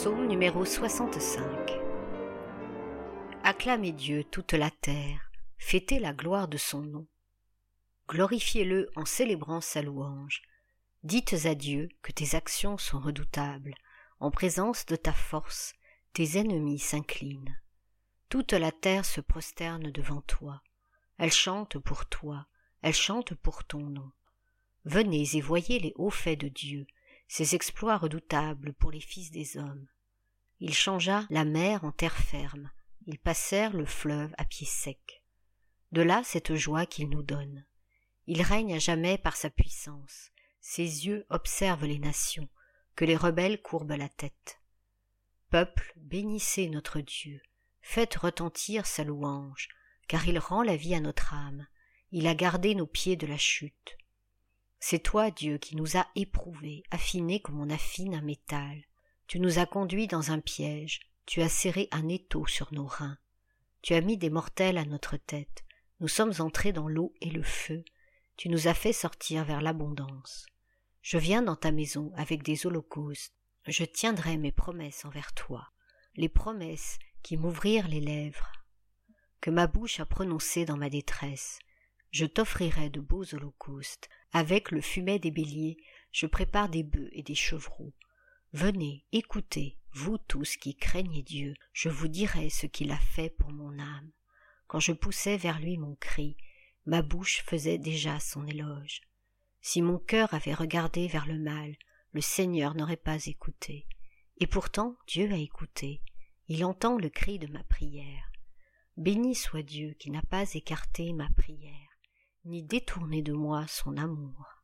Psaume numéro 65. Acclamez Dieu toute la terre, fêtez la gloire de son nom. Glorifiez-le en célébrant sa louange. Dites à Dieu que tes actions sont redoutables. En présence de ta force, tes ennemis s'inclinent. Toute la terre se prosterne devant toi. Elle chante pour toi, elle chante pour ton nom. Venez et voyez les hauts faits de Dieu, ses exploits redoutables pour les fils des hommes. Il changea la mer en terre ferme, ils passèrent le fleuve à pied sec. De là cette joie qu'il nous donne. Il règne à jamais par sa puissance, ses yeux observent les nations, que les rebelles courbent la tête. Peuple, bénissez notre Dieu, faites retentir sa louange, car il rend la vie à notre âme, il a gardé nos pieds de la chute. C'est toi, Dieu, qui nous as éprouvés, affinés comme on affine un métal. Tu nous as conduits dans un piège, tu as serré un étau sur nos reins. Tu as mis des mortels à notre tête, nous sommes entrés dans l'eau et le feu, tu nous as fait sortir vers l'abondance. Je viens dans ta maison avec des holocaustes, je tiendrai mes promesses envers toi, les promesses qui m'ouvrirent les lèvres, que ma bouche a prononcées dans ma détresse. Je t'offrirai de beaux holocaustes, avec le fumet des béliers, je prépare des bœufs et des chevreaux. Venez, écoutez, vous tous qui craignez Dieu, je vous dirai ce qu'il a fait pour mon âme. Quand je poussais vers lui mon cri, ma bouche faisait déjà son éloge. Si mon cœur avait regardé vers le mal, le Seigneur n'aurait pas écouté. Et pourtant Dieu a écouté, il entend le cri de ma prière. Béni soit Dieu qui n'a pas écarté ma prière, ni détourné de moi son amour.